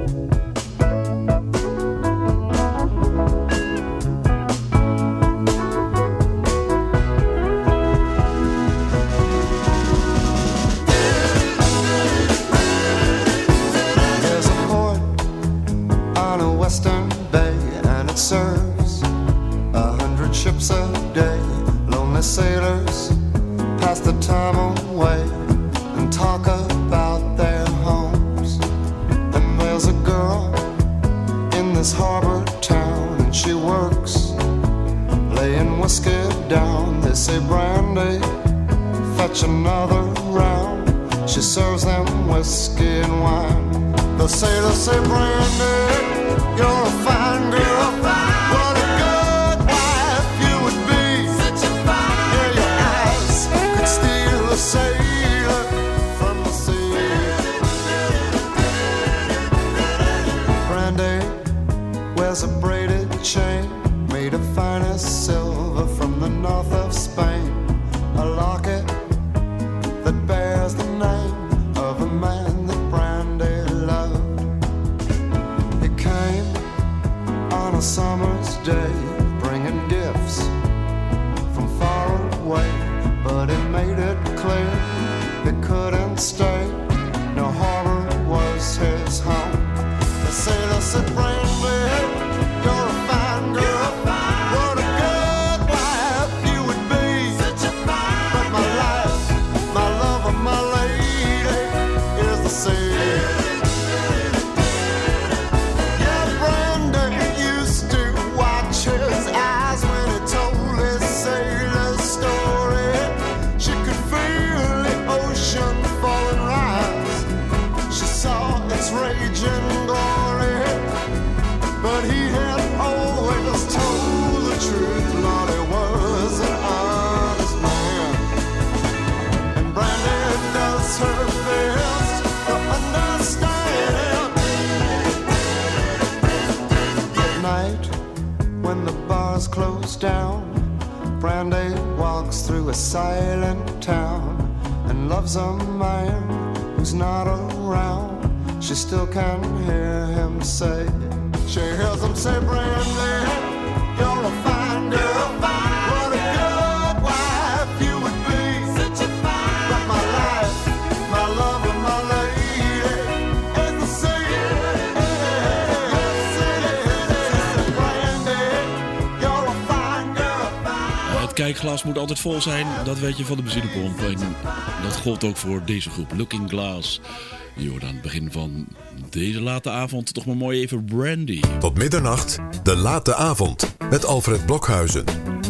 Kijkglas moet altijd vol zijn, dat weet je van de benzinepomp. En dat gold ook voor deze groep, Looking Glass. Je hoort aan het begin van deze late avond toch maar mooi even Brandy. Tot middernacht, de late avond, met Alfred Blokhuizen.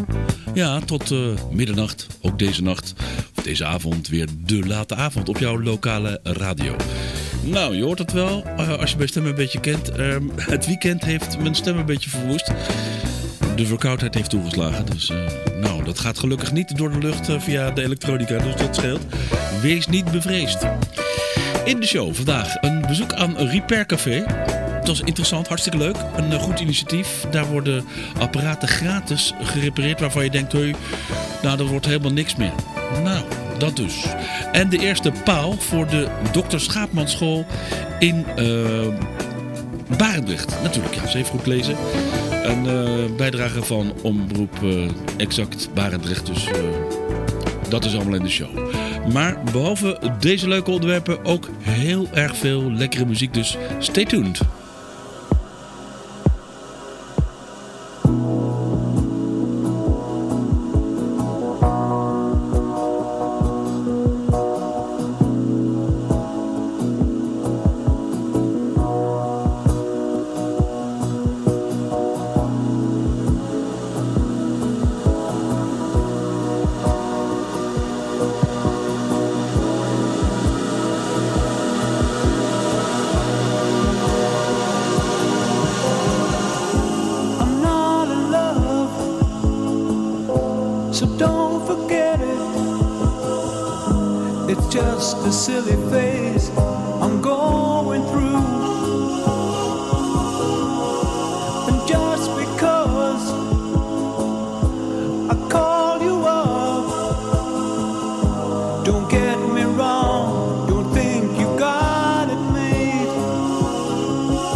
Ja, tot middernacht, ook deze nacht, of deze avond, weer de late avond op jouw lokale radio. Nou, je hoort het wel, als je mijn stem een beetje kent. Het weekend heeft mijn stem een beetje verwoest. De verkoudheid heeft toegeslagen, dus dat gaat gelukkig niet door de lucht via de elektronica, dus dat scheelt. Wees niet bevreesd. In de show vandaag een bezoek aan een Repair Café. Dat was interessant, hartstikke leuk. Een goed initiatief. Daar worden apparaten gratis gerepareerd waarvan je denkt, dat wordt helemaal niks meer. Nou, dat dus. En de eerste paal voor de Dr. Schaapmanschool in Barendrecht. Natuurlijk, ja, ze heeft goed lezen. Een bijdrage van Omroep Exact Barendrecht. Dus dat is allemaal in de show. Maar behalve deze leuke onderwerpen ook heel erg veel lekkere muziek. Dus stay tuned. just a silly phase I'm going through. And just because I call you up, don't get me wrong, don't think you got it made.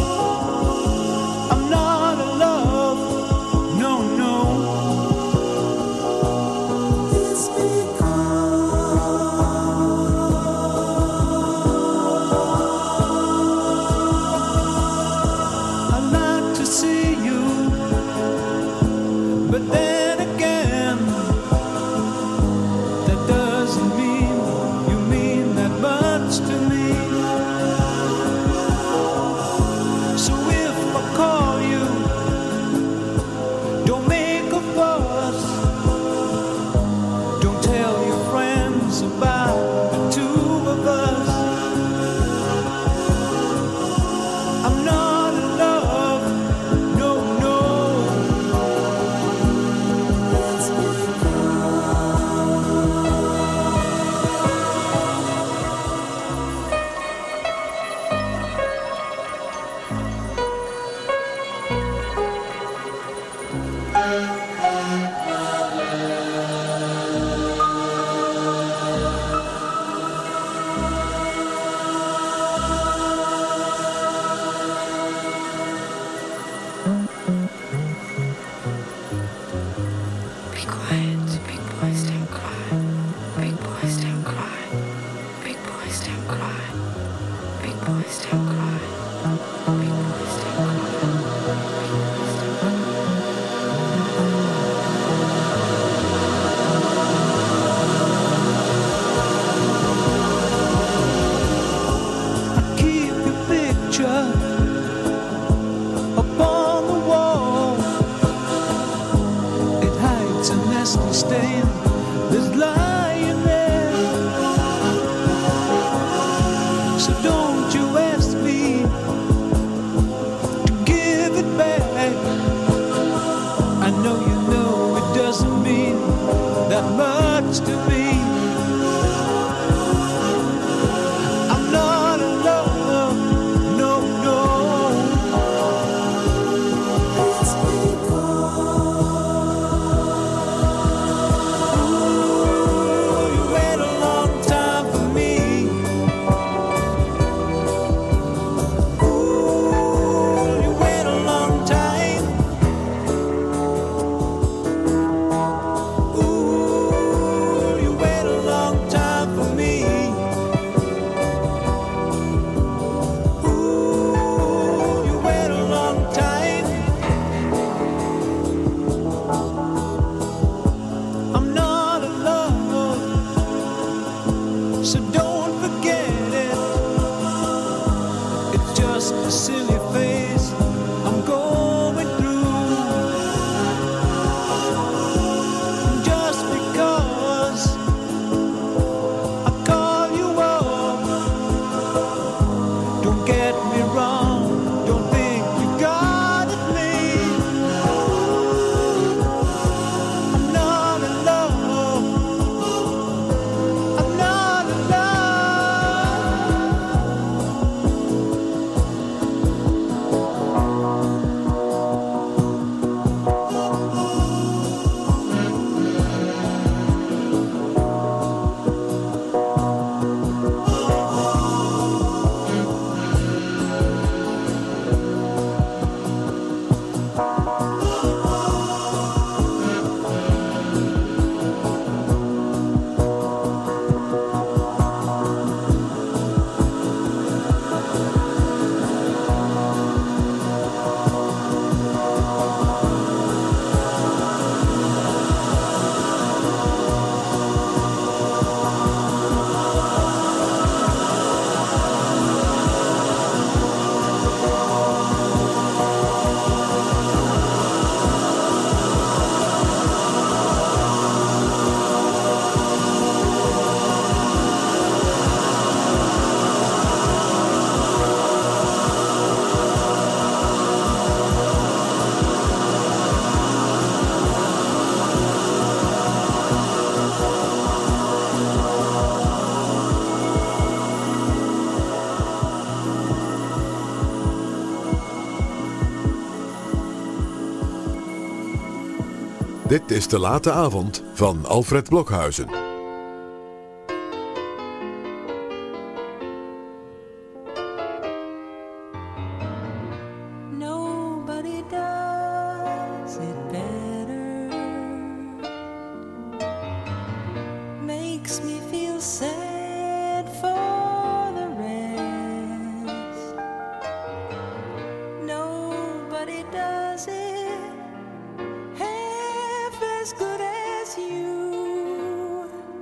Dit is De Late Avond van Alfred Blokhuizen. Nobody does it better. Makes me feel sad for the rest. Nobody does it as good as you.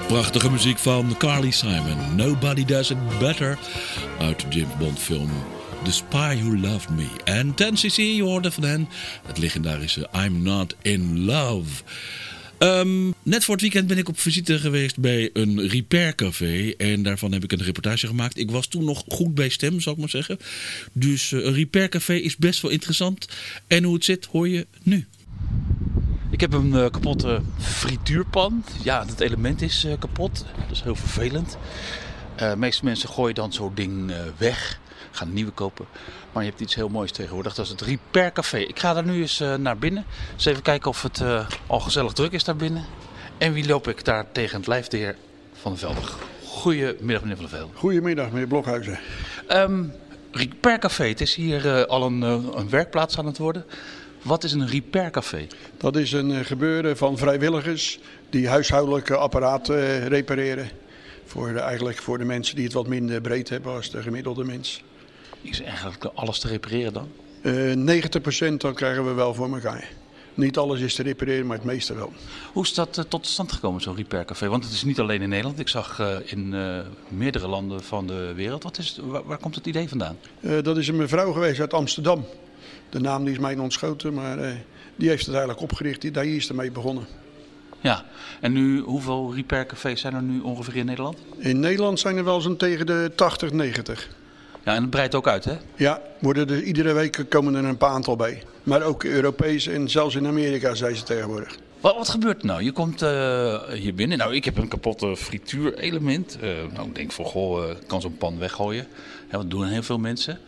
Prachtige muziek van Carly Simon. Nobody Does It Better. Uit de James Bond film The Spy Who Loved Me. En 10cc, je hoorde van hen het legendarische I'm Not In Love. Net voor het weekend ben ik op visite geweest bij een repair café. En daarvan heb ik een reportage gemaakt. Ik was toen nog goed bij stem, zal ik maar zeggen. Dus een repair café is best wel interessant. En hoe het zit hoor je nu. Ik heb een kapotte frituurpan. Ja, het element is kapot. Dat is heel vervelend. De meeste mensen gooien dan zo'n ding weg. Gaan een nieuwe kopen. Maar je hebt iets heel moois tegenwoordig. Dat is het Repair Café. Ik ga daar nu eens naar binnen. Dus even kijken of het al gezellig druk is daar binnen. En wie loop ik daar tegen het lijf? De heer Van der Velde. Goedemiddag meneer Van der Velde. Goedemiddag meneer Blokhuizen. Repair Café. Het is hier al een werkplaats aan het worden. Wat is een Repair Café? Dat is een gebeuren van vrijwilligers die huishoudelijke apparaten repareren. Eigenlijk voor de mensen die het wat minder breed hebben als de gemiddelde mens. Is eigenlijk alles te repareren dan? 90% dan krijgen we wel voor elkaar. Niet alles is te repareren, maar het meeste wel. Hoe is dat tot stand gekomen, zo'n Repair Café? Want het is niet alleen in Nederland. Ik zag in meerdere landen van de wereld. Waar komt het idee vandaan? Dat is een mevrouw geweest uit Amsterdam. De naam die is mij ontschoten, maar die heeft het eigenlijk opgericht. Daar is ermee begonnen. Ja, en nu, hoeveel repair cafés zijn er nu ongeveer in Nederland? In Nederland zijn er wel zo'n tegen de 80, 90. Ja, en het breidt ook uit, hè? Ja, iedere week komen er een paar aantal bij. Maar ook Europees en zelfs in Amerika zijn ze tegenwoordig. Wat gebeurt er nou? Je komt hier binnen. Nou, ik heb een kapotte frituurelement. Ik denk van, ik kan zo'n pan weggooien. Ja, dat doen heel veel mensen.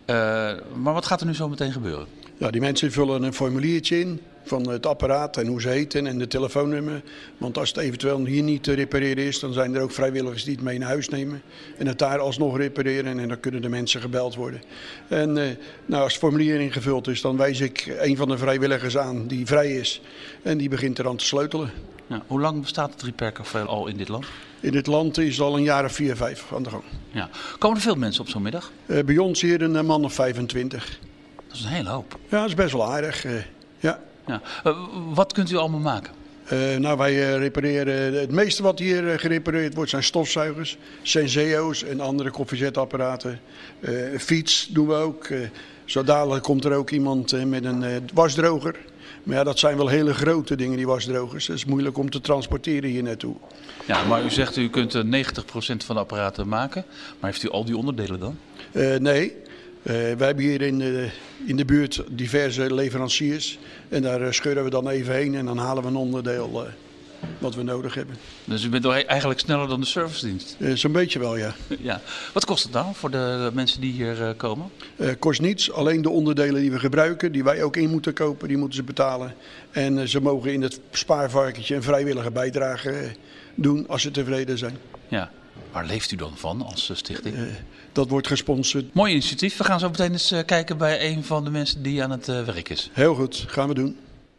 Maar wat gaat er nu zo meteen gebeuren? Ja, die mensen vullen een formuliertje in van het apparaat en hoe ze heten en de telefoonnummer. Want als het eventueel hier niet te repareren is, dan zijn er ook vrijwilligers die het mee naar huis nemen. En het daar alsnog repareren en dan kunnen de mensen gebeld worden. En als het formulier ingevuld is, dan wijs ik een van de vrijwilligers aan die vrij is. En die begint er dan te sleutelen. Ja, hoe lang bestaat het Repair Café al in dit land? In dit land is het al een jaar of 4, 5 aan de gang. Ja. Komen er veel mensen op zo'n middag? Bij ons hier een man of 25. Dat is een hele hoop. Ja, dat is best wel aardig. Ja. Ja. Wat kunt u allemaal maken? Wij repareren, het meeste wat hier gerepareerd wordt zijn stofzuigers, Senseo's en andere koffiezetapparaten. Fiets doen we ook. Zo dadelijk komt er ook iemand met een wasdroger. Maar ja, dat zijn wel hele grote dingen, die wasdrogers. Dat is moeilijk om te transporteren hier naartoe. Ja, maar u zegt u kunt 90% van de apparaten maken. Maar heeft u al die onderdelen dan? Nee. Wij hebben hier in de buurt diverse leveranciers. En daar scheuren we dan even heen en dan halen we een onderdeel wat we nodig hebben. Dus u bent eigenlijk sneller dan de servicedienst? Zo'n beetje wel, ja. Ja. Wat kost het nou voor de mensen die hier komen? Kost niets. Alleen de onderdelen die we gebruiken, die wij ook in moeten kopen, die moeten ze betalen. En ze mogen in het spaarvarkentje een vrijwillige bijdrage doen als ze tevreden zijn. Ja. Waar leeft u dan van als stichting? Dat wordt gesponsord. Mooi initiatief. We gaan zo meteen eens kijken bij een van de mensen die aan het werk is. Heel goed, gaan we doen.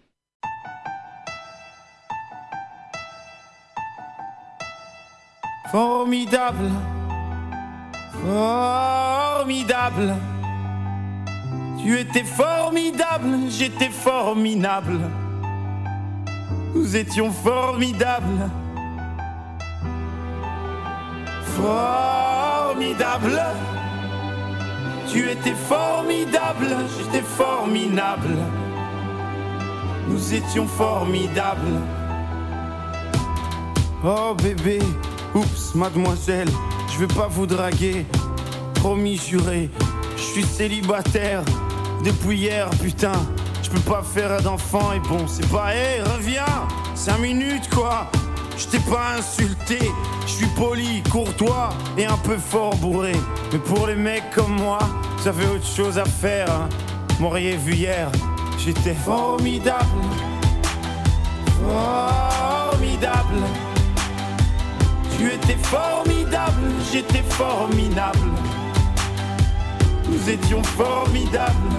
Formidable, formidable. Tu étais formidable, j'étais formidable. Nous étions formidables. Formidable. Tu étais formidable, j'étais formidable. Nous étions formidables. Oh bébé, oups, mademoiselle, je veux pas vous draguer. Promis, juré, je suis célibataire depuis hier, putain. Je peux pas faire d'enfant et bon, c'est pas, hé, reviens, 5 minutes quoi. Je t'ai pas insulté, je suis poli, courtois et un peu fort bourré. Mais pour les mecs comme moi, ça fait autre chose à faire, hein. M'auriez vu hier, j'étais formidable. Formidable. Tu étais formidable, j'étais formidable. Nous étions formidables.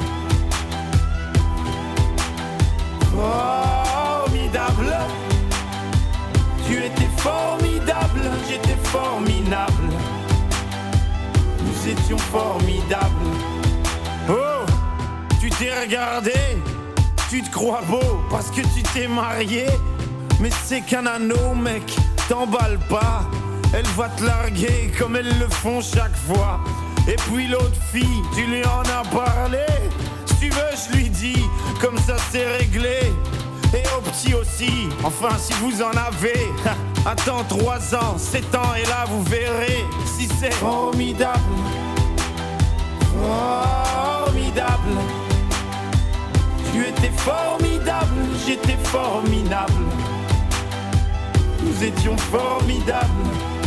Formidable. Tu étais formidable, j'étais formidable. Nous étions formidables. Oh, tu t'es regardé, tu te crois beau parce que tu t'es marié. Mais c'est qu'un anneau, mec, t'emballe pas, elle va te larguer comme elles le font chaque fois. Et puis l'autre fille, tu lui en as parlé. Si tu veux, je lui dis, comme ça c'est réglé. Et au petit aussi, enfin si vous en avez. Attends 3 ans, 7 ans et là vous verrez si c'est formidable. Formidable. Tu étais formidable, j'étais formidable. Nous étions formidables.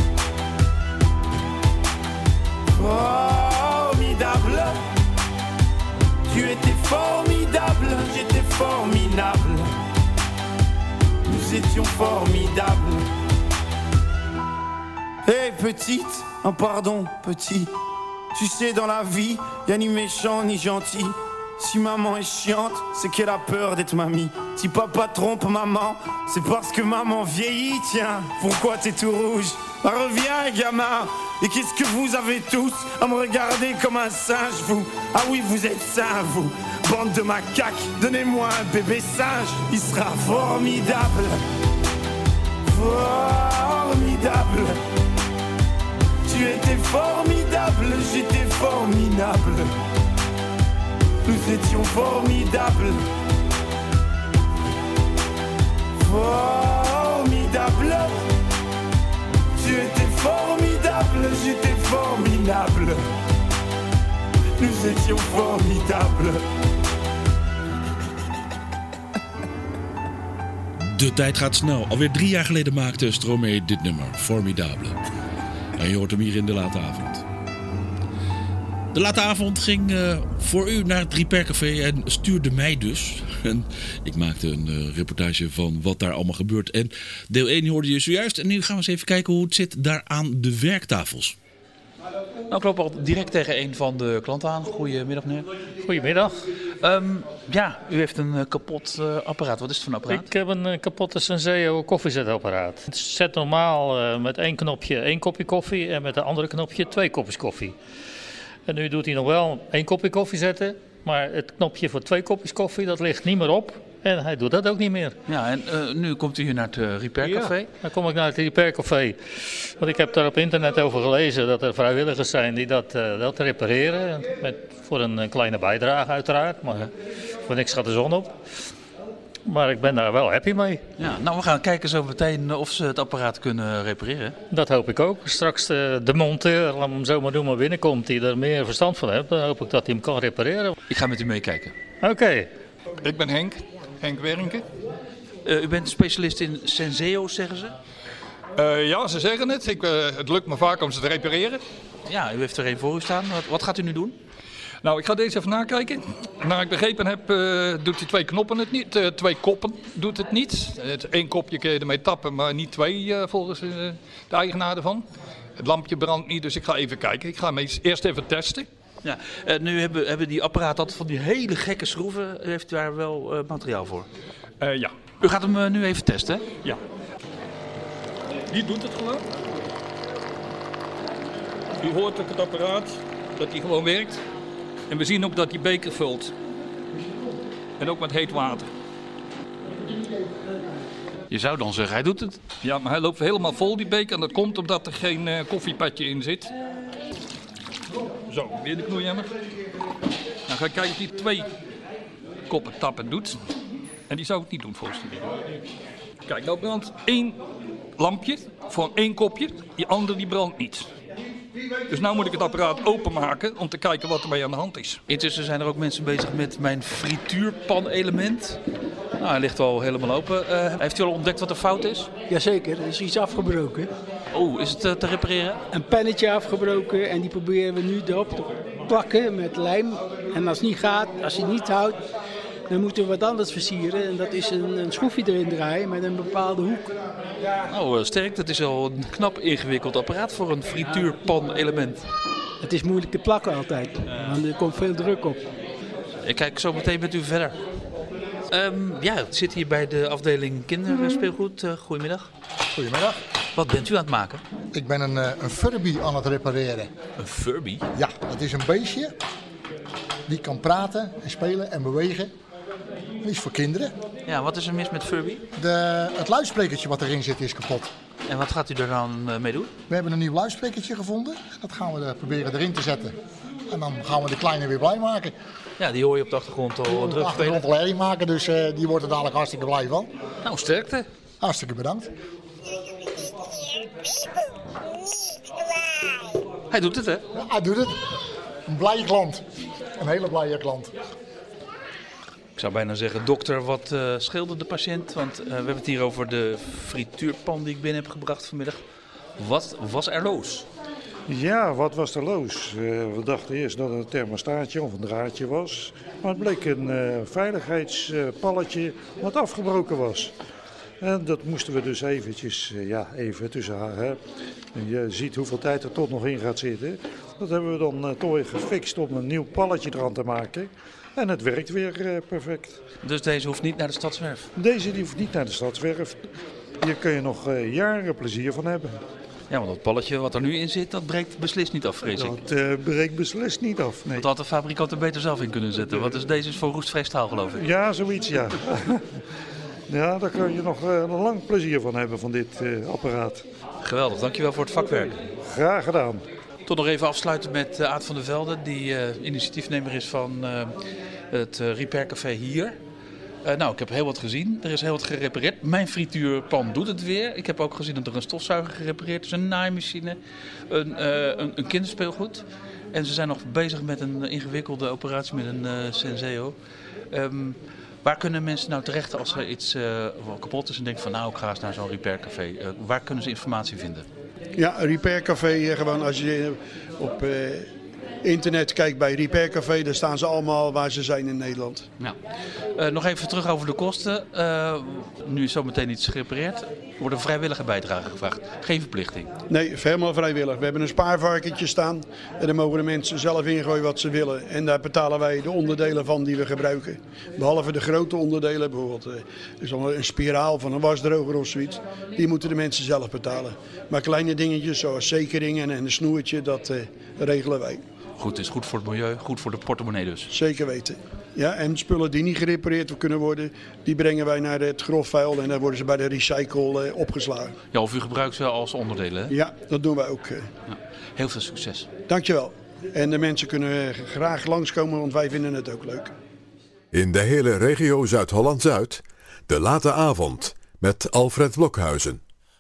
Formidable. Tu étais formidable, j'étais formidable. Nous étions formidables. Hé petite, pardon petit. Tu sais dans la vie, y'a ni méchant ni gentil. Si maman est chiante, c'est qu'elle a peur d'être mamie. Si papa trompe maman, c'est parce que maman vieillit. Tiens, pourquoi t'es tout rouge? Reviens gamin. Et qu'est-ce que vous avez tous à me regarder comme un singe, vous? Ah oui, vous êtes sains, vous. Bande de macaques, donnez-moi un bébé singe. Il sera formidable. Formidable. Tu étais formidable, j'étais formidable. Nous étions formidables. Formidable. Tu étais formidable, j'étais formidable. Nous étions formidables. De tijd gaat snel. Alweer 3 jaar geleden maakte Stromae dit nummer, Formidable. En je hoort hem hier in de late avond. De late avond ging voor u naar het Repair-café en stuurde mij dus. En ik maakte een reportage van wat daar allemaal gebeurt. En deel 1 hoorde je zojuist. En nu gaan we eens even kijken hoe het zit daar aan de werktafels. Nou, ik loop al direct tegen een van de klanten aan. Goedemiddag, meneer. Goedemiddag. Ja, u heeft een kapot apparaat. Wat is het voor een apparaat? Ik heb een kapotte Senseo koffiezetapparaat. Het zet normaal met 1 knopje 1 kopje koffie en met een andere knopje 2 kopjes koffie. En nu doet hij nog wel 1 kopje koffie zetten, maar het knopje voor 2 kopjes koffie, dat ligt niet meer op. En hij doet dat ook niet meer. Ja, en nu komt u hier naar het Repair-café? Ja, dan kom ik naar het Repair-café. Want ik heb daar op internet over gelezen dat er vrijwilligers zijn die dat repareren. Voor een kleine bijdrage uiteraard, maar voor niks gaat de zon op. Maar ik ben daar wel happy mee. Ja, nou, we gaan kijken zo meteen of ze het apparaat kunnen repareren. Dat hoop ik ook. Straks de monteur, laat hem zo maar doen, maar binnenkomt die er meer verstand van heeft. Dan hoop ik dat hij hem kan repareren. Ik ga met u meekijken. Oké. Ik ben Henk Werinken. U bent specialist in Senseo's, zeggen ze? Ja, ze zeggen het. Het lukt me vaak om ze te repareren. Ja, u heeft er één voor u staan. Wat gaat u nu doen? Nou, ik ga deze even nakijken. Naar ik begrepen heb, doet hij 2 knoppen het niet. 2 koppen doet het niet. Het 1 kopje kun je ermee tappen, maar niet 2 volgens de eigenaar ervan. Het lampje brandt niet, dus ik ga even kijken. Ik ga hem eerst even testen. Ja, nu hebben die apparaten altijd van die hele gekke schroeven. U heeft daar wel materiaal voor? Ja. U gaat hem nu even testen, hè? Ja. Die doet het gewoon. U hoort ook het apparaat, dat hij gewoon werkt. En we zien ook dat die beker vult. En ook met heet water. Je zou dan zeggen, hij doet het. Ja, maar hij loopt helemaal vol, die beker. En dat komt omdat er geen koffiepadje in zit. Zo, weer de knoeijemmer. Dan ga ik kijken of hij 2 koppen tappen doet. En die zou het niet doen volgens mij. Kijk, nou brandt 1 lampje voor 1 kopje. Die andere die brandt niet. Dus nu moet ik het apparaat openmaken om te kijken wat er mee aan de hand is. Intussen zijn er ook mensen bezig met mijn frituurpan-element. Nou, hij ligt al helemaal open. Heeft u al ontdekt wat er fout is? Jazeker, er is iets afgebroken. Oh, is het te repareren? Een pennetje afgebroken en die proberen we nu erop te plakken met lijm. En als het niet gaat, als hij het niet houdt, dan moeten we wat anders versieren. En dat is een schroefje erin draaien met een bepaalde hoek. Nou, sterk. Dat is al een knap ingewikkeld apparaat voor een frituurpan-element. Het is moeilijk te plakken altijd, want er komt veel druk op. Ik kijk zo meteen met u verder. Ja, ik zit hier bij de afdeling kinderspeelgoed. Goedemiddag. Goedemiddag. Wat bent u aan het maken? Ik ben een Furby aan het repareren. Een Furby? Ja, dat is een beestje die kan praten en spelen en bewegen. Die is voor kinderen. Ja, wat is er mis met Furby? Het luidsprekertje wat erin zit is kapot. En wat gaat u er dan mee doen? We hebben een nieuw luidsprekertje gevonden. Dat gaan we proberen erin te zetten. En dan gaan we de kleine weer blij maken. Ja, die hoor je op de achtergrond al druk spelen. achtergrond al herrie maken, dus die wordt er dadelijk hartstikke blij van. Nou, sterkte. Hartstikke bedankt. Hij doet het, hè? Ja, hij doet het. Een blije klant. Een hele blije klant. Ik zou bijna zeggen, dokter, wat scheelde de patiënt? Want we hebben het hier over de frituurpan die ik binnen heb gebracht vanmiddag. Wat was er los? Ja, wat was er los? We dachten eerst dat het een thermostaatje of een draadje was. Maar het bleek een veiligheidspalletje wat afgebroken was. En dat moesten we dus eventjes, even tussen haar. Je ziet hoeveel tijd er toch nog in gaat zitten. Dat hebben we dan toch weer gefixt om een nieuw palletje eraan te maken. En het werkt weer perfect. Dus deze hoeft niet naar de Stadswerf? Deze die hoeft niet naar de Stadswerf. Hier kun je nog jaren plezier van hebben. Ja, want dat palletje wat er nu in zit, dat breekt beslist niet af, vrees ik. Dat breekt beslist niet af, nee. Dat had de fabrikant er beter zelf in kunnen zetten. Want dus deze is voor roestvrij staal, geloof ik. Ja, zoiets, ja. Ja, daar kun je nog lang plezier van hebben, van dit apparaat. Geweldig, dankjewel voor het vakwerk. Graag gedaan. Tot nog even afsluiten met Aad van der Velde, die initiatiefnemer is van het Repair Café hier. Nou, ik heb heel wat gezien. Er is heel wat gerepareerd. Mijn frituurpan doet het weer. Ik heb ook gezien dat er een stofzuiger gerepareerd is, een naaimachine, een kinderspeelgoed. En ze zijn nog bezig met een ingewikkelde operatie met een Senseo. Waar kunnen mensen nou terecht als er iets kapot is en denken van nou, ik ga eens naar zo'n Repair Café. Waar kunnen ze informatie vinden? Ja, Repair Café, gewoon als je op internet kijkt bij Repair Café, daar staan ze allemaal waar ze zijn in Nederland. Nou, nog even terug over de kosten. Nu is zo meteen iets gerepareerd. Er wordt een vrijwillige bijdrage gevraagd. Geen verplichting. Nee, helemaal vrijwillig. We hebben een spaarvarkentje staan en daar mogen de mensen zelf ingooien wat ze willen. En daar betalen wij de onderdelen van die we gebruiken. Behalve de grote onderdelen, bijvoorbeeld een spiraal van een wasdroger of zoiets. Die moeten de mensen zelf betalen. Maar kleine dingetjes zoals zekeringen en een snoertje, dat regelen wij. Goed, het is goed voor het milieu, goed voor de portemonnee dus. Zeker weten. Ja, en spullen die niet gerepareerd kunnen worden, die brengen wij naar het grofvuil en dan worden ze bij de recycle opgeslagen. Ja, of u gebruikt ze als onderdelen, hè? Ja, dat doen wij ook. Ja. Heel veel succes. Dankjewel. En de mensen kunnen graag langskomen, want wij vinden het ook leuk. In de hele regio Zuid-Holland-Zuid, de late avond met Alfred Blokhuizen.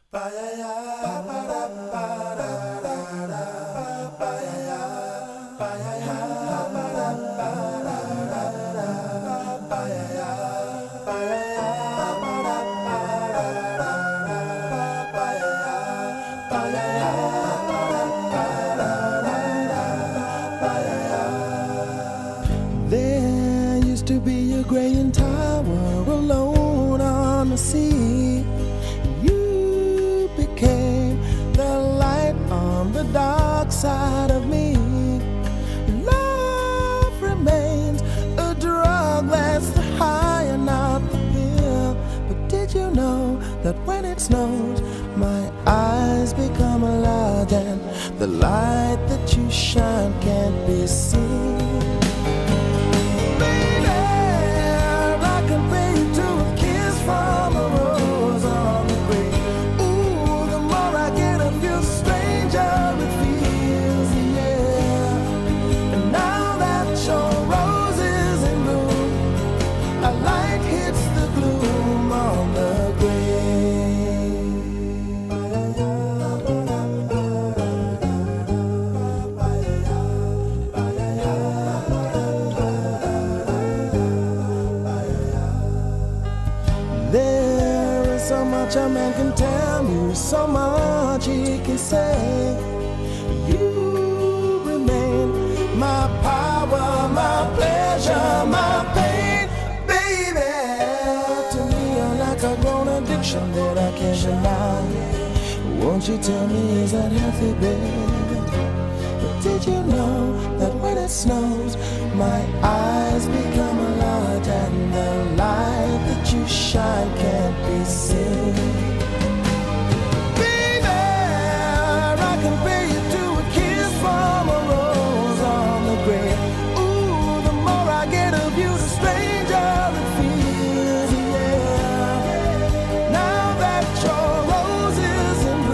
Side of me, love remains a drug that's the high and not the pill. But did you know that when it snows, my eyes become a light and the light that you shine can't be seen? Baby, I can pay you to a kiss from a rose on the grave. Ooh, the more I get of you, stranger it feels. A man can tell you so much he can say. You remain my power, my pleasure, my pain, baby. To me you're like a grown addiction that I can't deny. Won't you tell me, is that healthy, baby? But did you know that when it snows, my eyes become a light and the light that you shine can't be seen? Baby, I can pay you to a kiss from a rose on the grave. Ooh, the more I get of you, the stranger it feels, yeah. Now that your rose is in bloom,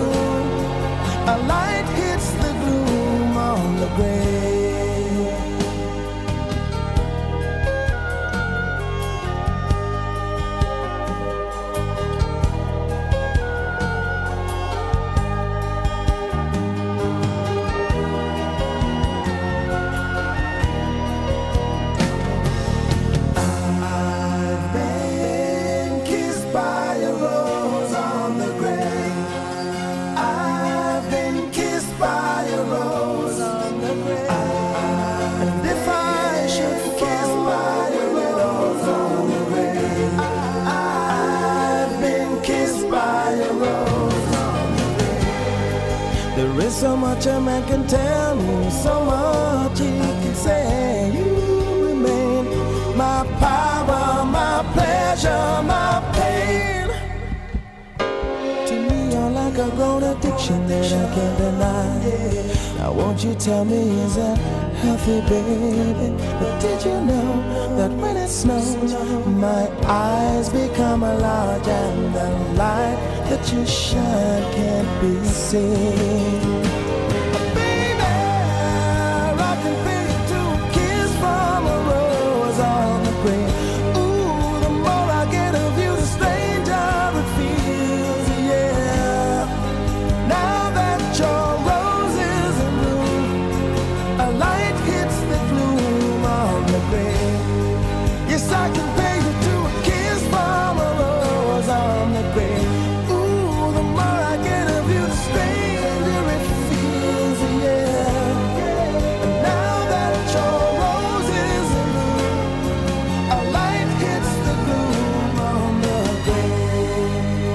There is so much a man can tell me, so much he can say. You remain my power, my pleasure, my pain. To me, you're like a grown addiction that I can't deny. Now won't you tell me, is that healthy, baby? But did you know that when it snows, my eyes become large and the light that you shine can't be seen? Baby, I can feel you to a kiss from a rose on the grave. Ooh, the more I get of you, the stranger it feels, yeah. Now that your rose is in bloom, a light hits the gloom on the grave. Yes, I can pay you to a kiss from a rose on the grave. Ooh, the more I get of you, the stranger it feels, yeah. And now that your rose is in bloom, a light hits the gloom on the grave.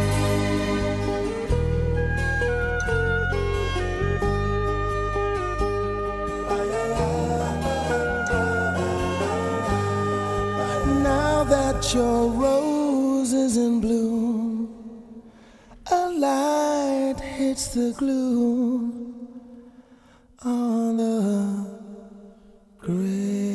Now that your rose is in bloom, a light hits the gloom on the grave.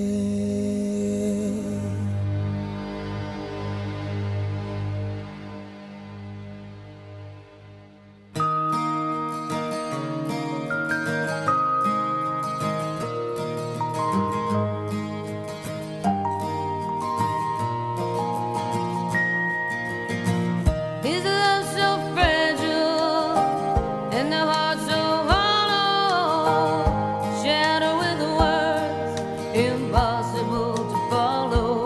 Is love so fragile and the heart so hollow? Shadow with the words impossible to follow.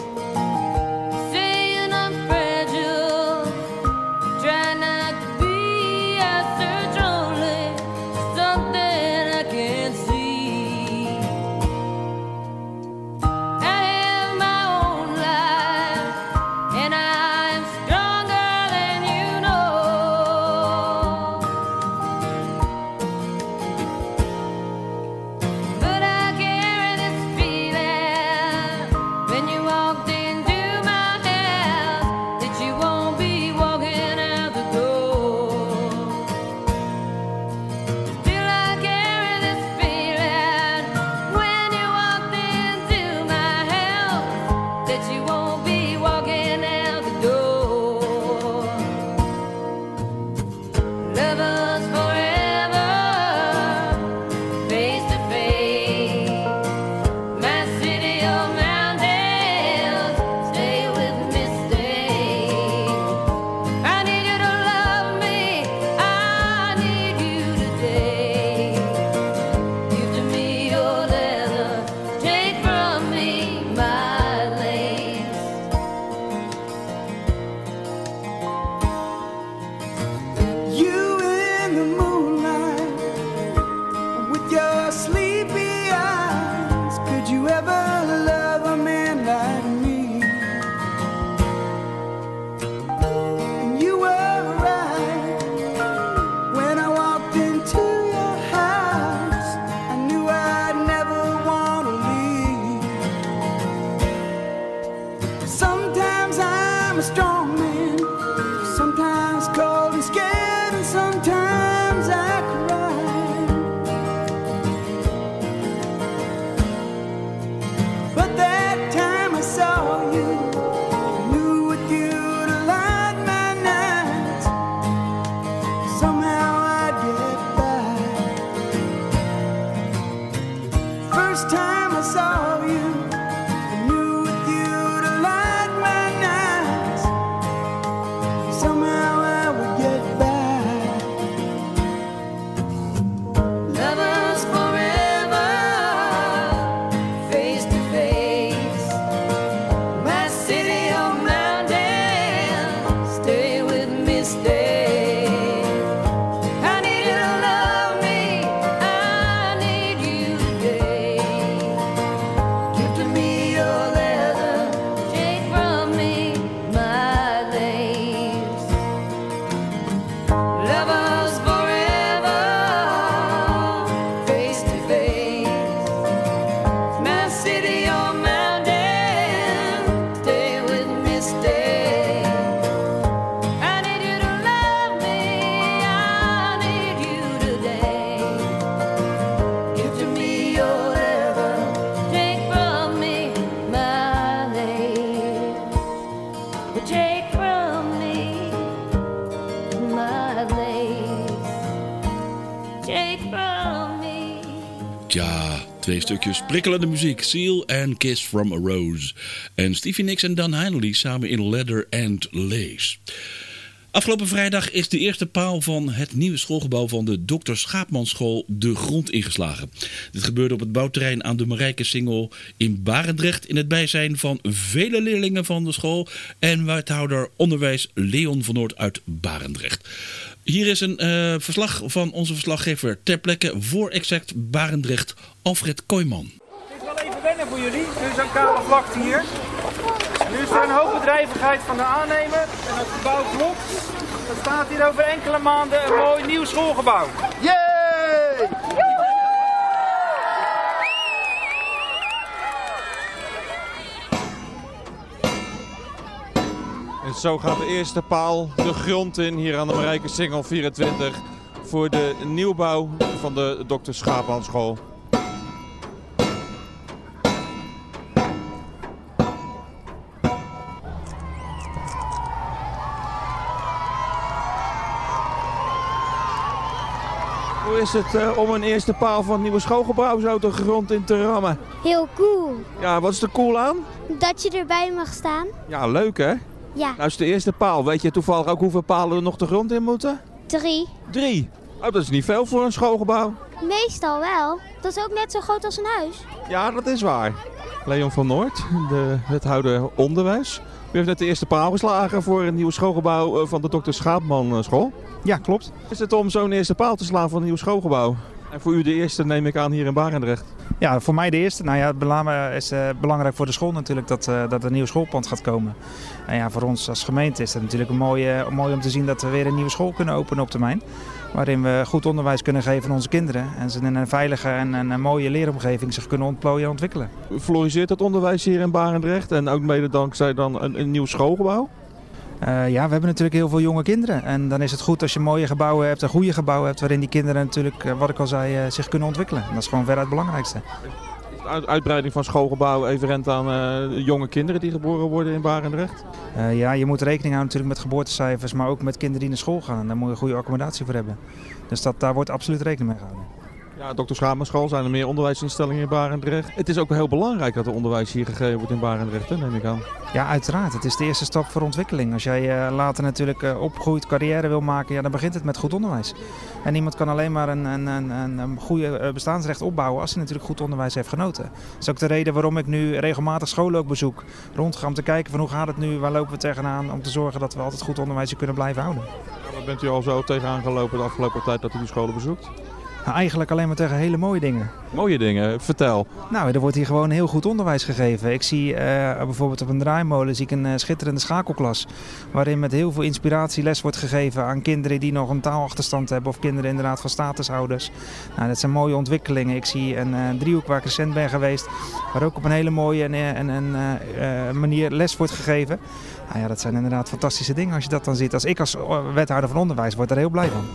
Saying I'm fragile, try not to be. I search only for something I can't see. I have my own life, and I am stronger than you know. But I carry this feeling when you walked into my house that you won't be walking out the door. Still I carry this feeling when you walked into my house that you won't be walking out the door. Lovers forever, face to face. My city of mountains, stay with me, stay. I need you to love me, I need you today. Give to me your leather, take from me my lace. You in the moonlight with your sleepy eyes, could you ever love a man like me? And you were right when I walked into your house. I knew I'd never want to leave. Sometimes I'm a strong man, sometimes cold and scared, and sometimes I cry. But that time I saw you, I knew with you to light my nights. Somehow I'd get by. First time I saw you, I knew with you to light my nights. Somehow I would get by. Tja, 2 stukjes prikkelende muziek. Seal en Kiss from a Rose. En Stevie Nicks en Dan Heinley samen in Leather and Lace. Afgelopen vrijdag is de eerste paal van het nieuwe schoolgebouw van de Dr. Schaapmanschool de grond ingeslagen. Dit gebeurde op het bouwterrein aan de Marijkensingel in Barendrecht in het bijzijn van vele leerlingen van de school en wethouder onderwijs Leon van Noort uit Barendrecht. Hier is een verslag van onze verslaggever ter plekke voor Exact Barendrecht, Alfred Kooijman. Het is wel even wennen voor jullie, nu zo'n kale vlakte hier. Nu is er een hoge bedrijvigheid van de aannemer en als het gebouw klopt, dan staat hier over enkele maanden een mooi nieuw schoolgebouw. Yay! En zo gaat de eerste paal de grond in hier aan de Marijkensingel 24 voor de nieuwbouw van de Dr. Schaapmanschool. Hoe is het om een eerste paal van het nieuwe schoolgebouw zo de grond in te rammen? Heel cool. Ja, wat is er cool aan? Dat je erbij mag staan. Ja, leuk hè? Ja. Nou is de eerste paal. Weet je toevallig ook hoeveel palen er nog de grond in moeten? 3. 3? Oh, dat is niet veel voor een schoolgebouw. Meestal wel. Dat is ook net zo groot als een huis. Ja, dat is waar. Leon van Noort, de wethouder onderwijs. U heeft net de eerste paal geslagen voor een nieuw schoolgebouw van de Dr. Schaapmanschool. Ja, klopt. Is het om zo'n eerste paal te slaan van een nieuw schoolgebouw? En voor u de eerste neem ik aan hier in Barendrecht. Ja, voor mij de eerste. Nou ja, het is belangrijk voor de school natuurlijk dat er een nieuw schoolpand gaat komen. En ja, voor ons als gemeente is het natuurlijk mooi om te zien dat we weer een nieuwe school kunnen openen op termijn. Waarin we goed onderwijs kunnen geven aan onze kinderen. En ze in een veilige en een mooie leeromgeving zich kunnen ontplooien en ontwikkelen. Floriseert het onderwijs hier in Barendrecht en ook mede dankzij dan een nieuw schoolgebouw? Ja, we hebben natuurlijk heel veel jonge kinderen. En dan is het goed als je mooie gebouwen hebt en goede gebouwen hebt waarin die kinderen natuurlijk, wat ik al zei, zich kunnen ontwikkelen. En dat is gewoon veruit het belangrijkste. Is de uitbreiding van schoolgebouw evenrent aan jonge kinderen die geboren worden in Barendrecht? Ja, je moet rekening houden natuurlijk met geboortecijfers, maar ook met kinderen die naar school gaan. En daar moet je een goede accommodatie voor hebben. Dus daar wordt absoluut rekening mee gehouden. Ja, Dr. Schaapmanschool zijn er meer onderwijsinstellingen in Barendrecht. Het is ook heel belangrijk dat er onderwijs hier gegeven wordt in Barendrecht, hè, neem ik aan. Ja, uiteraard. Het is de eerste stap voor ontwikkeling. Als jij later natuurlijk opgroeit, carrière wil maken, ja, dan begint het met goed onderwijs. En iemand kan alleen maar een goede bestaansrecht opbouwen als hij natuurlijk goed onderwijs heeft genoten. Dat is ook de reden waarom ik nu regelmatig scholen ook bezoek. Rondga om te kijken van hoe gaat het nu, waar lopen we tegenaan, om te zorgen dat we altijd goed onderwijs hier kunnen blijven houden. Ja, waar bent u al zo tegenaan gelopen de afgelopen tijd dat u die scholen bezoekt? Nou, eigenlijk alleen maar tegen hele mooie dingen. Mooie dingen, vertel. Nou, er wordt hier gewoon heel goed onderwijs gegeven. Ik zie bijvoorbeeld op een draaimolen zie ik een schitterende schakelklas. Waarin met heel veel inspiratie les wordt gegeven aan kinderen die nog een taalachterstand hebben. Of kinderen inderdaad van statushouders. Nou, dat zijn mooie ontwikkelingen. Ik zie een driehoek waar ik recent ben geweest. Waar ook op een hele mooie manier les wordt gegeven. Nou ja, dat zijn inderdaad fantastische dingen als je dat dan ziet. Als wethouder van onderwijs word daar heel blij van.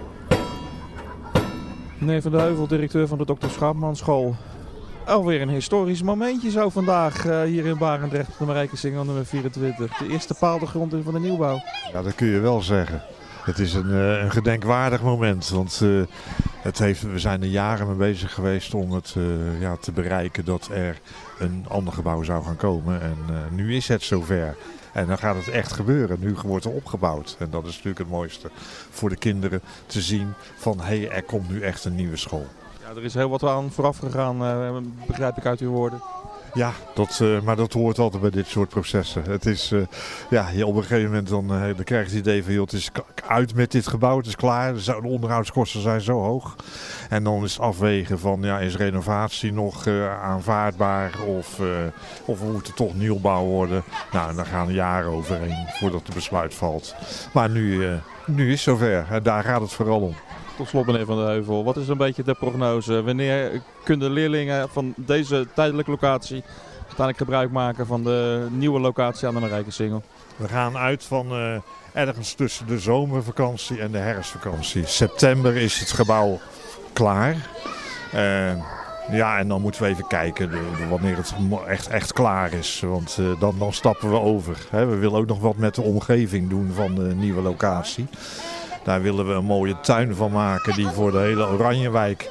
Meneer Van de Heuvel, directeur van de Dr. Schaapmanschool. Alweer een historisch momentje zo vandaag hier in Barendrecht op de Marijkensingel nummer 24. De eerste paal de grond in van de nieuwbouw. Ja, dat kun je wel zeggen. Het is een gedenkwaardig moment, want we zijn er jaren mee bezig geweest om het te bereiken dat er een ander gebouw zou gaan komen. En nu is het zover. En dan gaat het echt gebeuren. Nu wordt er opgebouwd. En dat is natuurlijk het mooiste voor de kinderen te zien van er komt nu echt een nieuwe school. Ja, er is heel wat aan vooraf gegaan, begrijp ik uit uw woorden. Ja, maar dat hoort altijd bij dit soort processen. Het is, op een gegeven moment dan krijg je het idee van, joh, het is uit met dit gebouw, het is klaar. De onderhoudskosten zijn zo hoog. En dan is het afwegen van, is renovatie nog aanvaardbaar of moet er toch nieuwbouw worden. Nou, en daar gaan jaren overheen voordat het besluit valt. Maar nu is het zover en daar gaat het vooral om. Tot slot, meneer Van de Heuvel, wat is een beetje de prognose? Wanneer kunnen leerlingen van deze tijdelijke locatie uiteindelijk gebruik maken van de nieuwe locatie aan de Marijkensingel? We gaan uit van ergens tussen de zomervakantie en de herfstvakantie. September is het gebouw klaar. En dan moeten we even kijken wanneer het echt klaar is. Want dan stappen we over. We willen ook nog wat met de omgeving doen van de nieuwe locatie. Daar willen we een mooie tuin van maken die voor de hele Oranjewijk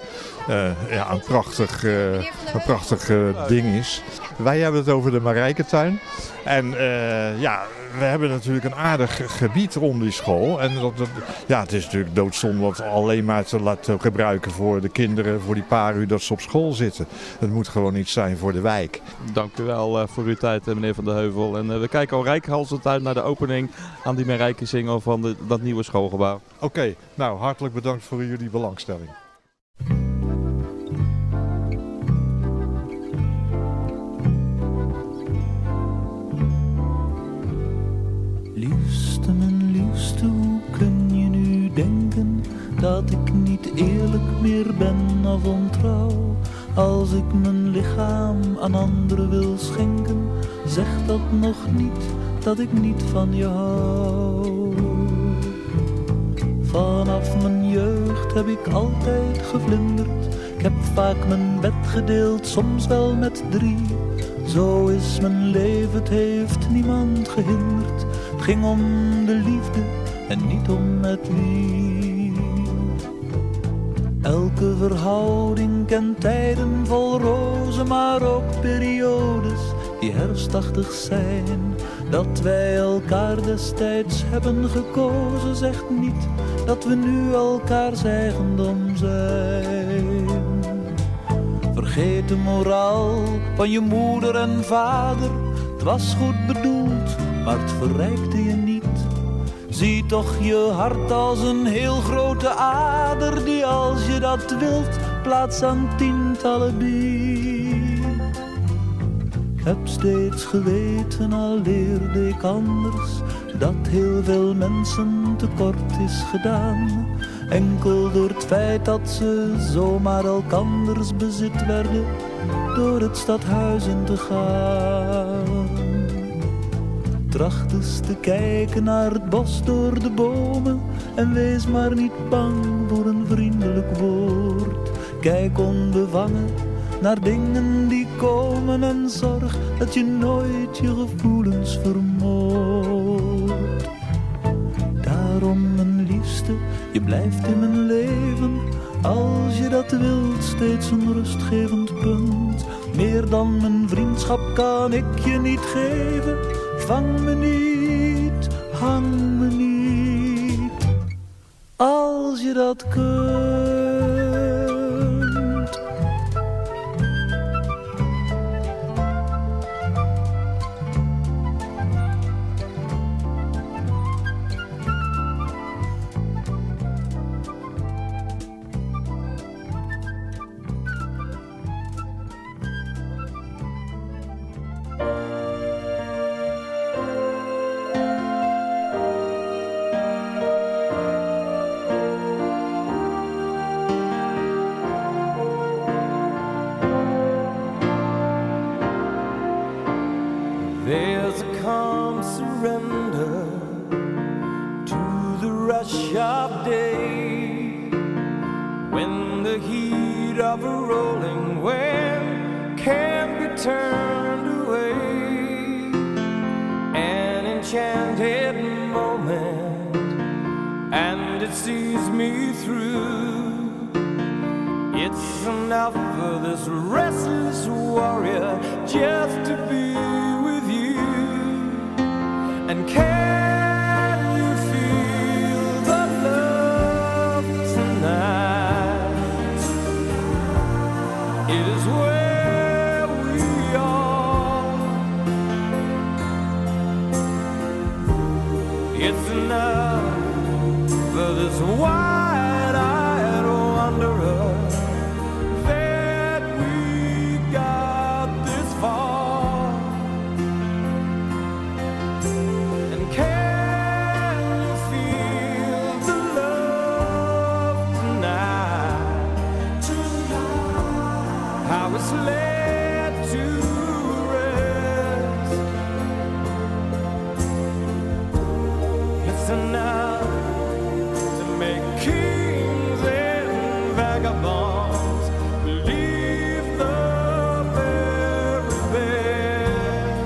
een prachtig ding is. Wij hebben het over de Marijkentuin. En we hebben natuurlijk een aardig gebied rond die school. En het is natuurlijk doodzonde dat alleen maar te laten gebruiken voor de kinderen, voor die paar uur dat ze op school zitten. Het moet gewoon iets zijn voor de wijk. Dank u wel voor uw tijd, meneer Van der Heuvel. En we kijken al reikhalzend uit naar de opening aan die Marijkensingel van dat nieuwe schoolgebouw. Oké, nou hartelijk bedankt voor jullie belangstelling. Liefste, mijn liefste, hoe kun je nu denken dat ik niet eerlijk meer ben of ontrouw? Als ik mijn lichaam aan anderen wil schenken, zeg dat nog niet dat ik niet van je hou. Vanaf mijn jeugd heb ik altijd gevlinderd. Ik heb vaak mijn bed gedeeld, soms wel met 3. Zo is mijn leven, het heeft niemand gehinderd. Het ging om de liefde en niet om met wie. Elke verhouding kent tijden vol rozen, maar ook periodes die herfstachtig zijn. Dat wij elkaar destijds hebben gekozen, zegt niet dat we nu elkaars eigendom zijn. Vergeet de moraal van je moeder en vader. Het was goed bedoeld, maar het verrijkte je niet. Zie toch je hart als een heel grote ader, die als je dat wilt plaats aan tientallen biedt. Ik heb steeds geweten, al leerde ik anders, dat heel veel mensen tekort is gedaan. Enkel door het feit dat ze zomaar elkanders bezit werden, door het stadhuis in te gaan. Tracht eens te kijken naar het bos door de bomen en wees maar niet bang voor een vriendelijk woord. Kijk onbevangen naar dingen die komen en zorg dat je nooit je gevoelens vermoordt. Daarom, mijn liefste, je blijft in mijn leven, als je dat wilt, steeds een rustgevend punt. Meer dan mijn vriendschap kan ik je niet geven. Vang me niet, hang me niet, als je dat kunt. There's a calm surrender to the rush of day, when the heat of a rolling wave can't be turned away. An enchanted moment, and it sees me through. It's enough for this restless warrior just to be with you. And can you feel the love tonight? It is where we are. It's enough for this wide-eyed wanderer. Led to rest. It's enough to make kings and vagabonds believe the very best.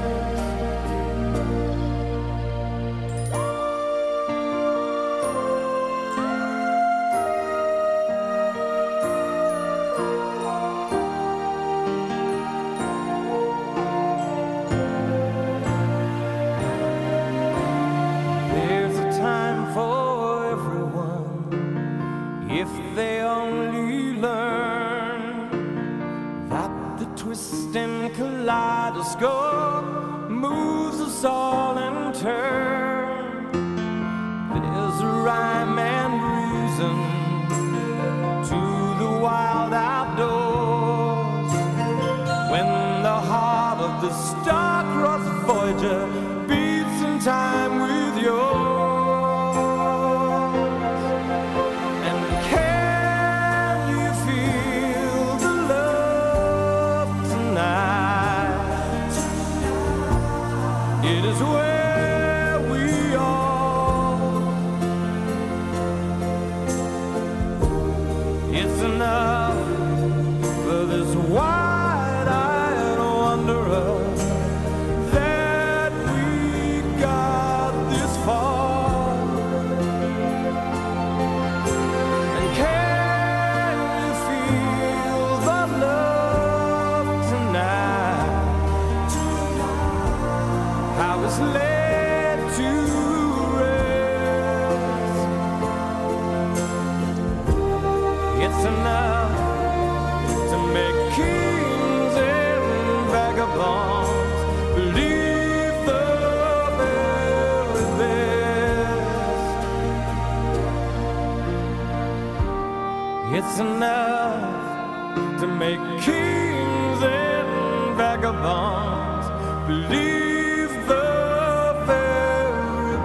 If they only learn that the twisting kaleidoscope moves us all in turn, there's a rhyme and reason to the wild outdoors. When the heart of the star-crossed Voyager beats in time with yours. It's enough to make kings and vagabonds believe the very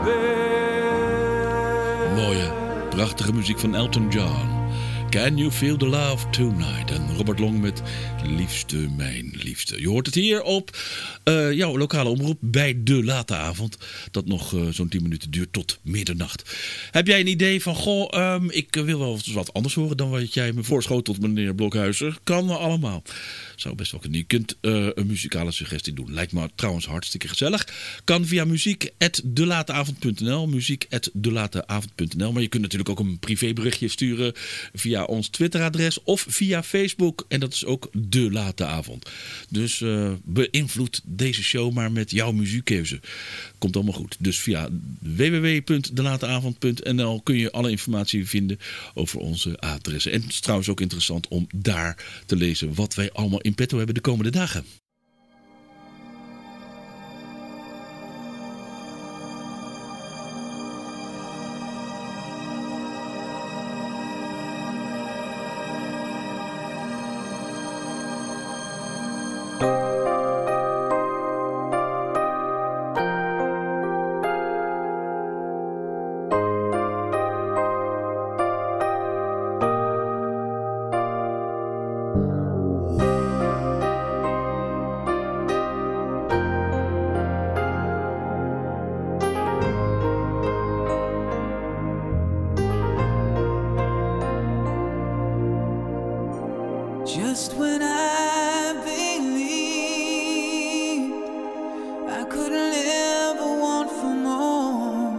best. Mooie, prachtige muziek van Elton John. Can You Feel the Love Tonight? En Robert Long met Liefste, mijn liefste. Je hoort het hier op jouw lokale omroep bij De Late Avond. Dat nog zo'n 10 minuten duurt tot middernacht. Heb jij een idee van, ik wil wel eens wat anders horen dan wat jij me voorschotelt, meneer Blokhuizer? Kan allemaal. Zou best wel kunnen. Je kunt een muzikale suggestie doen. Lijkt me trouwens hartstikke gezellig. Kan via muziek@delateavond.nl. Muziek@delateavond.nl. Maar je kunt natuurlijk ook een privéberichtje sturen via ons Twitteradres of via Facebook. En dat is ook De Late Avond. Dus beïnvloed deze show maar met jouw muziekkeuze. Komt allemaal goed. Dus via www.delateavond.nl kun je alle informatie vinden over onze adressen. En het is trouwens ook interessant om daar te lezen wat wij allemaal in petto hebben de komende dagen. Just when I believed I couldn't live or want for more,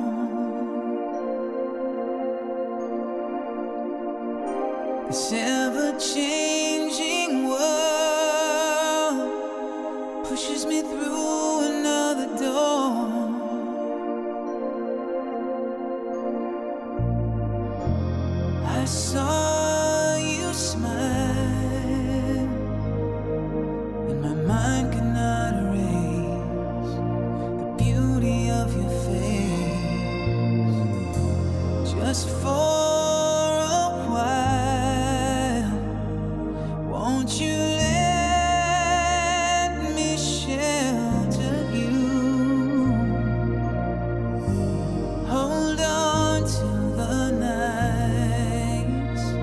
this ever-changing world pushes me through another door. I saw you smile. Mind cannot erase the beauty of your face. Just for a while, won't you let me shelter you? Hold on till the nights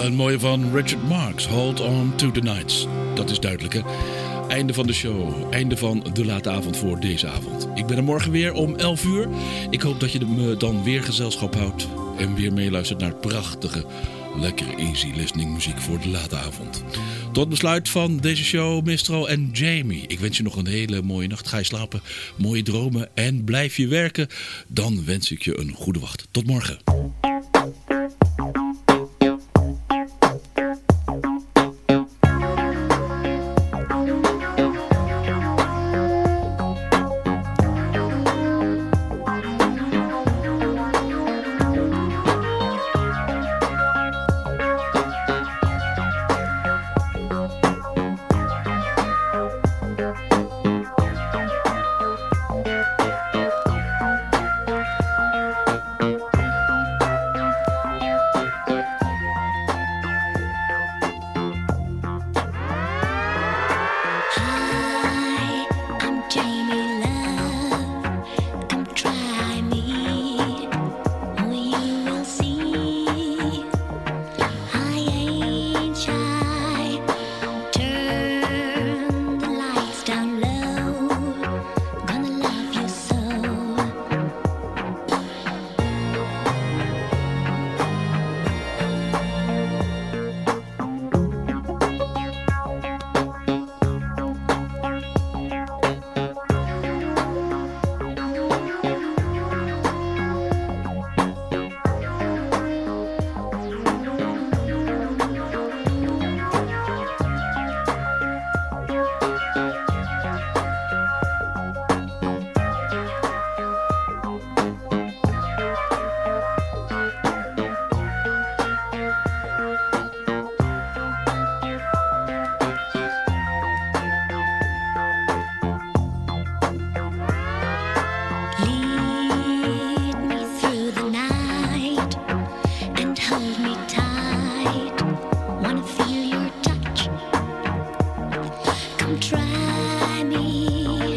Een mooie van Richard Marx, Hold On To The Nights. Dat is duidelijk, hè? Einde van de show, einde van de late avond voor deze avond. Ik ben er morgen weer om 11 uur. Ik hoop dat je me dan weer gezelschap houdt en weer meeluistert naar prachtige, lekkere easy listening muziek voor de late avond. Tot besluit van deze show, Mistral en Jamie. Ik wens je nog een hele mooie nacht. Ga je slapen, mooie dromen en blijf je werken. Dan wens ik je een goede wacht. Tot morgen.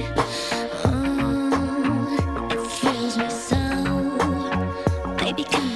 Baby, come